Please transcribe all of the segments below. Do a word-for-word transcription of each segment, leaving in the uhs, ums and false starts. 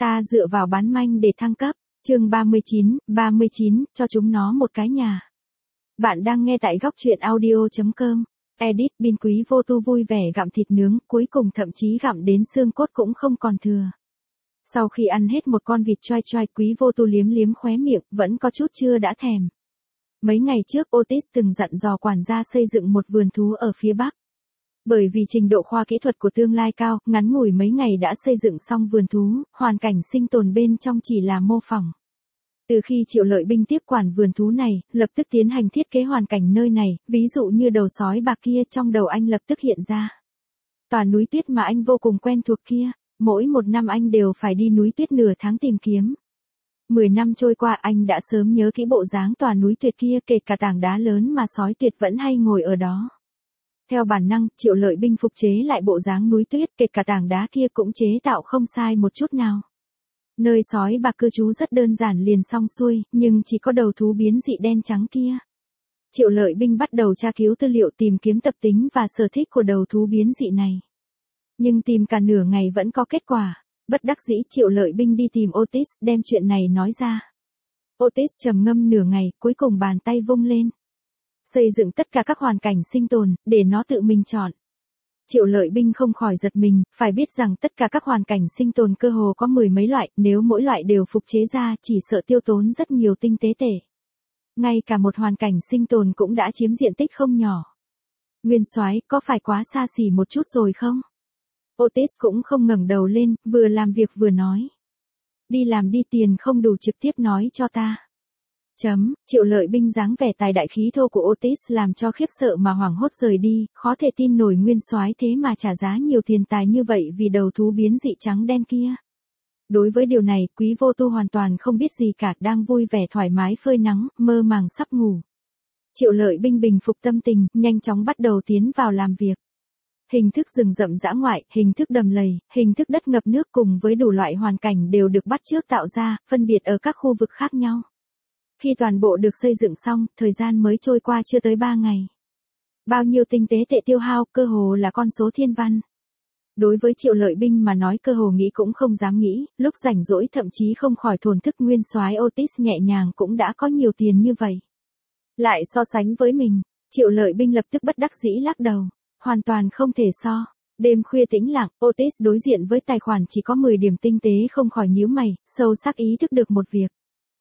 Ta dựa vào bán manh để thăng cấp. Chương ba mươi chín, ba mươi chín, cho chúng nó một cái nhà. Bạn đang nghe tại góc truyện audio chấm com. Edit Bin Quý Vô Tu vui vẻ gặm thịt nướng, cuối cùng thậm chí gặm đến xương cốt cũng không còn thừa. Sau khi ăn hết một con vịt choai choai, Quý Vô Tu liếm liếm khóe miệng, vẫn có chút chưa đã thèm. Mấy ngày trước Otis từng dặn dò quản gia xây dựng một vườn thú ở phía Bắc. Bởi vì trình độ khoa kỹ thuật của tương lai cao, ngắn ngủi mấy ngày đã xây dựng xong vườn thú, hoàn cảnh sinh tồn bên trong chỉ là mô phỏng. Từ khi Triệu Lợi Binh tiếp quản vườn thú này, lập tức tiến hành thiết kế hoàn cảnh nơi này, ví dụ như đầu sói bạc kia trong đầu anh lập tức hiện ra. Tòa núi tuyết mà anh vô cùng quen thuộc kia, mỗi một năm anh đều phải đi núi tuyết nửa tháng tìm kiếm. Mười năm trôi qua anh đã sớm nhớ kỹ bộ dáng tòa núi tuyệt kia, kể cả tảng đá lớn mà sói tuyệt vẫn hay ngồi ở đó. Theo bản năng, Triệu Lợi Binh phục chế lại bộ dáng núi tuyết, kể cả tảng đá kia cũng chế tạo không sai một chút nào. Nơi sói bạc cư trú rất đơn giản liền xong xuôi, nhưng chỉ có đầu thú biến dị đen trắng kia. Triệu Lợi Binh bắt đầu tra cứu tư liệu tìm kiếm tập tính và sở thích của đầu thú biến dị này. Nhưng tìm cả nửa ngày vẫn có kết quả. Bất đắc dĩ Triệu Lợi Binh đi tìm Otis, đem chuyện này nói ra. Otis trầm ngâm nửa ngày, cuối cùng bàn tay vung lên. Xây dựng tất cả các hoàn cảnh sinh tồn, để nó tự mình chọn. Triệu Lợi Binh không khỏi giật mình, phải biết rằng tất cả các hoàn cảnh sinh tồn cơ hồ có mười mấy loại, nếu mỗi loại đều phục chế ra chỉ sợ tiêu tốn rất nhiều tinh tế tệ. Ngay cả một hoàn cảnh sinh tồn cũng đã chiếm diện tích không nhỏ. Nguyên soái, có phải quá xa xỉ một chút rồi không? Otis cũng không ngẩng đầu lên, vừa làm việc vừa nói. Đi làm đi, tiền không đủ trực tiếp nói cho ta. Chấm, Triệu Lợi Binh dáng vẻ tài đại khí thô của Otis làm cho khiếp sợ mà hoảng hốt rời đi, khó thể tin nổi nguyên soái thế mà trả giá nhiều tiền tài như vậy vì đầu thú biến dị trắng đen kia. Đối với điều này, Quý Vô Tu hoàn toàn không biết gì cả, đang vui vẻ thoải mái phơi nắng, mơ màng sắp ngủ. Triệu Lợi Binh bình phục tâm tình, nhanh chóng bắt đầu tiến vào làm việc. Hình thức rừng rậm dã ngoại, hình thức đầm lầy, hình thức đất ngập nước cùng với đủ loại hoàn cảnh đều được bắt chước tạo ra, phân biệt ở các khu vực khác nhau. Khi toàn bộ được xây dựng xong, thời gian mới trôi qua chưa tới ba ngày. Bao nhiêu tinh tế tệ tiêu hao, cơ hồ là con số thiên văn. Đối với Triệu Lợi Binh mà nói cơ hồ nghĩ cũng không dám nghĩ, lúc rảnh rỗi thậm chí không khỏi thổn thức nguyên soái Otis nhẹ nhàng cũng đã có nhiều tiền như vậy. Lại so sánh với mình, Triệu Lợi Binh lập tức bất đắc dĩ lắc đầu, hoàn toàn không thể so. Đêm khuya tĩnh lặng, Otis đối diện với tài khoản chỉ có mười điểm tinh tế không khỏi nhíu mày, sâu sắc ý thức được một việc.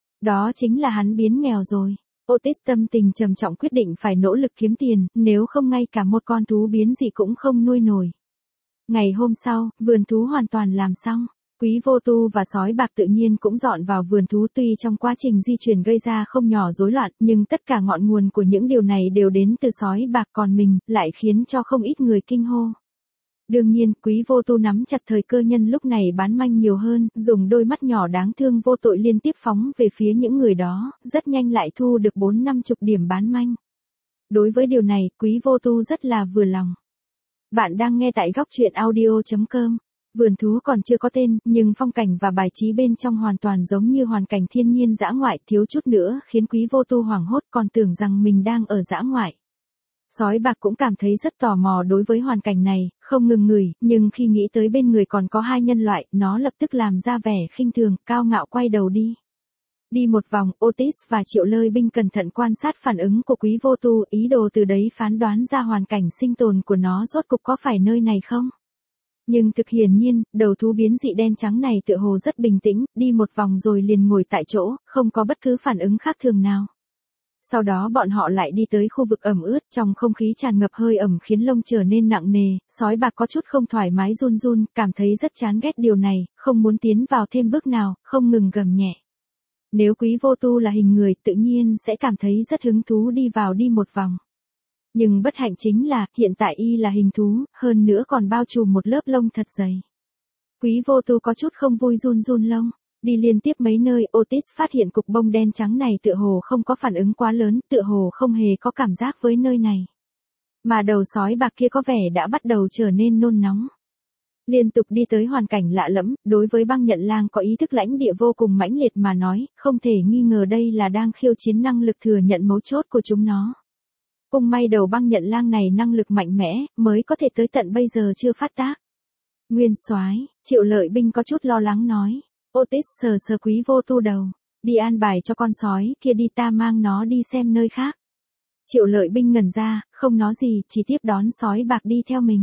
Đó chính là hắn biến nghèo rồi. Otis tâm tình trầm trọng quyết định phải nỗ lực kiếm tiền, nếu không ngay cả một con thú biến dị cũng không nuôi nổi. Ngày hôm sau, vườn thú hoàn toàn làm xong. Quý Vô Tu và sói bạc tự nhiên cũng dọn vào vườn thú, tuy trong quá trình di chuyển gây ra không nhỏ rối loạn, nhưng tất cả ngọn nguồn của những điều này đều đến từ sói bạc, còn mình lại khiến cho không ít người kinh hô. Đương nhiên, Quý Vô Tu nắm chặt thời cơ nhân lúc này bán manh nhiều hơn, dùng đôi mắt nhỏ đáng thương vô tội liên tiếp phóng về phía những người đó, rất nhanh lại thu được bốn năm chục điểm bán manh. Đối với điều này, Quý Vô Tu rất là vừa lòng. Bạn đang nghe tại góc truyện audio chấm com. Vườn thú còn chưa có tên, nhưng phong cảnh và bài trí bên trong hoàn toàn giống như hoàn cảnh thiên nhiên dã ngoại, thiếu chút nữa khiến Quý Vô Tu hoảng hốt, còn tưởng rằng mình đang ở dã ngoại. Sói bạc cũng cảm thấy rất tò mò đối với hoàn cảnh này, không ngừng ngửi, nhưng khi nghĩ tới bên người còn có hai nhân loại, nó lập tức làm ra vẻ khinh thường, cao ngạo quay đầu đi. Đi một vòng, Otis và Triệu Lợi Binh cẩn thận quan sát phản ứng của Quý Vô Tu, ý đồ từ đấy phán đoán ra hoàn cảnh sinh tồn của nó rốt cục có phải nơi này không. Nhưng thực hiển nhiên, đầu thú biến dị đen trắng này tựa hồ rất bình tĩnh, đi một vòng rồi liền ngồi tại chỗ, không có bất cứ phản ứng khác thường nào. Sau đó bọn họ lại đi tới khu vực ẩm ướt, trong không khí tràn ngập hơi ẩm khiến lông trở nên nặng nề, sói bạc có chút không thoải mái run run, cảm thấy rất chán ghét điều này, không muốn tiến vào thêm bước nào, không ngừng gầm nhẹ. Nếu Quý Vô Tu là hình người tự nhiên sẽ cảm thấy rất hứng thú đi vào đi một vòng. Nhưng bất hạnh chính là, hiện tại y là hình thú, hơn nữa còn bao trùm một lớp lông thật dày. Quý Vô Tu có chút không vui run run lông. Đi liên tiếp mấy nơi, Otis phát hiện cục bông đen trắng này tựa hồ không có phản ứng quá lớn, tựa hồ không hề có cảm giác với nơi này. Mà đầu sói bạc kia có vẻ đã bắt đầu trở nên nôn nóng. Liên tục đi tới hoàn cảnh lạ lẫm, đối với băng nhận lang có ý thức lãnh địa vô cùng mãnh liệt mà nói, không thể nghi ngờ đây là đang khiêu chiến năng lực thừa nhận mấu chốt của chúng nó. Cũng may đầu băng nhận lang này năng lực mạnh mẽ, mới có thể tới tận bây giờ chưa phát tác. Nguyên soái, Triệu Lợi Binh có chút lo lắng nói. Otis sờ sờ Quý Vô Tu đầu. Đi an bài cho con sói kia đi, ta mang nó đi xem nơi khác. Triệu Lợi Binh ngẩn ra, không nói gì, chỉ tiếp đón sói bạc đi theo mình.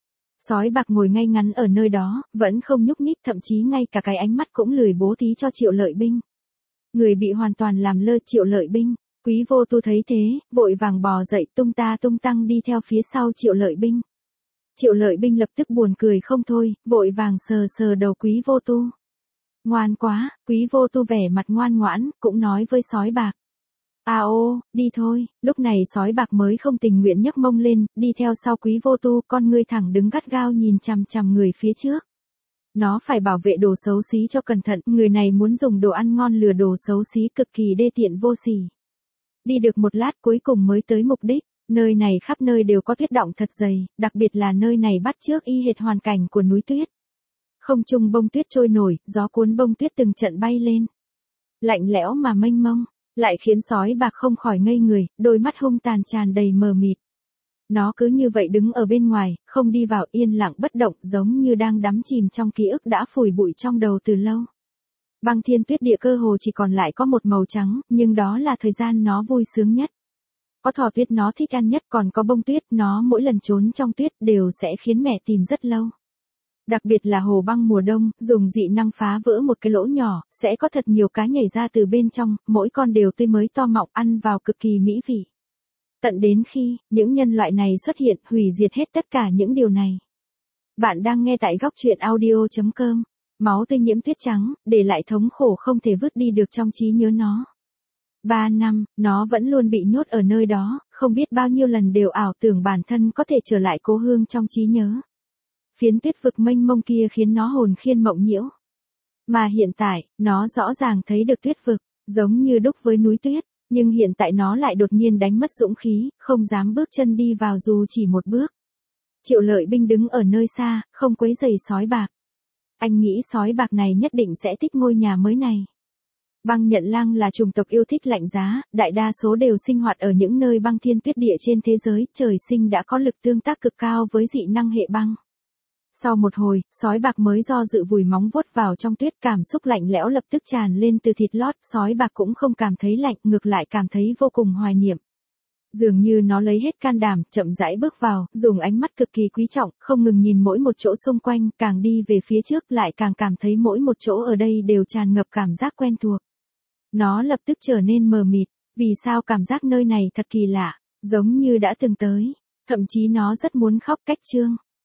Sói bạc ngồi ngay ngắn ở nơi đó, vẫn không nhúc nhích, thậm chí ngay cả cái ánh mắt cũng lười bố thí cho Triệu Lợi Binh. Người bị hoàn toàn làm lơ Triệu Lợi Binh. Quý Vô Tu thấy thế, vội vàng bò dậy tung ta tung tăng đi theo phía sau Triệu Lợi Binh. Triệu Lợi Binh lập tức buồn cười không thôi, vội vàng sờ sờ đầu Quý Vô Tu. Ngoan quá, Quý Vô Tu vẻ mặt ngoan ngoãn, cũng nói với sói bạc. À ô, đi thôi. Lúc này sói bạc mới không tình nguyện nhấc mông lên, đi theo sau Quý Vô Tu, con ngươi thẳng đứng gắt gao nhìn chằm chằm người phía trước. Nó phải bảo vệ đồ xấu xí cho cẩn thận, người này muốn dùng đồ ăn ngon lừa đồ xấu xí cực kỳ đê tiện vô sỉ. Đi được một lát cuối cùng mới tới mục đích, nơi này khắp nơi đều có tuyết đọng thật dày, đặc biệt là nơi này bắt chước y hệt hoàn cảnh của núi tuyết. Không trung bông tuyết trôi nổi, gió cuốn bông tuyết từng trận bay lên. Lạnh lẽo mà mênh mông, lại khiến sói bạc không khỏi ngây người, đôi mắt hung tàn tràn đầy mờ mịt. Nó cứ như vậy đứng ở bên ngoài, không đi vào, yên lặng bất động, giống như đang đắm chìm trong ký ức đã phủi bụi trong đầu từ lâu. Băng thiên tuyết địa cơ hồ chỉ còn lại có một màu trắng, nhưng đó là thời gian nó vui sướng nhất. Có thỏ tuyết nó thích ăn nhất, còn có bông tuyết, nó mỗi lần trốn trong tuyết đều sẽ khiến mẹ tìm rất lâu. Đặc biệt là hồ băng mùa đông, dùng dị năng phá vỡ một cái lỗ nhỏ, sẽ có thật nhiều cá nhảy ra từ bên trong, mỗi con đều tươi mới to mọng, ăn vào cực kỳ mỹ vị. Tận đến khi, những nhân loại này xuất hiện, hủy diệt hết tất cả những điều này. Bạn đang nghe tại góc truyện audio chấm com. Máu tươi nhiễm tuyết trắng, để lại thống khổ không thể vứt đi được trong trí nhớ nó. Ba năm, nó vẫn luôn bị nhốt ở nơi đó, không biết bao nhiêu lần đều ảo tưởng bản thân có thể trở lại cố hương trong trí nhớ. Phiến tuyết vực mênh mông kia khiến nó hồn khiên mộng nhiễu. Mà hiện tại, nó rõ ràng thấy được tuyết vực, giống như đúc với núi tuyết, nhưng hiện tại nó lại đột nhiên đánh mất dũng khí, không dám bước chân đi vào dù chỉ một bước. Triệu Lợi Binh đứng ở nơi xa, không quấy rầy sói bạc. Anh nghĩ sói bạc này nhất định sẽ thích ngôi nhà mới này. Băng nhận lang là chủng tộc yêu thích lạnh giá, đại đa số đều sinh hoạt ở những nơi băng thiên tuyết địa trên thế giới, trời sinh đã có lực tương tác cực cao với dị năng hệ băng. Sau một hồi, sói bạc mới do dự vùi móng vuốt vào trong tuyết, cảm xúc lạnh lẽo lập tức tràn lên từ thịt lót, sói bạc cũng không cảm thấy lạnh, ngược lại cảm thấy vô cùng hoài niệm. Dường như nó lấy hết can đảm, chậm rãi bước vào, dùng ánh mắt cực kỳ quý trọng, không ngừng nhìn mỗi một chỗ xung quanh, càng đi về phía trước lại càng cảm thấy mỗi một chỗ ở đây đều tràn ngập cảm giác quen thuộc. Nó lập tức trở nên mờ mịt, vì sao cảm giác nơi này thật kỳ lạ, giống như đã từng tới, thậm chí nó rất muốn khóc cách trương.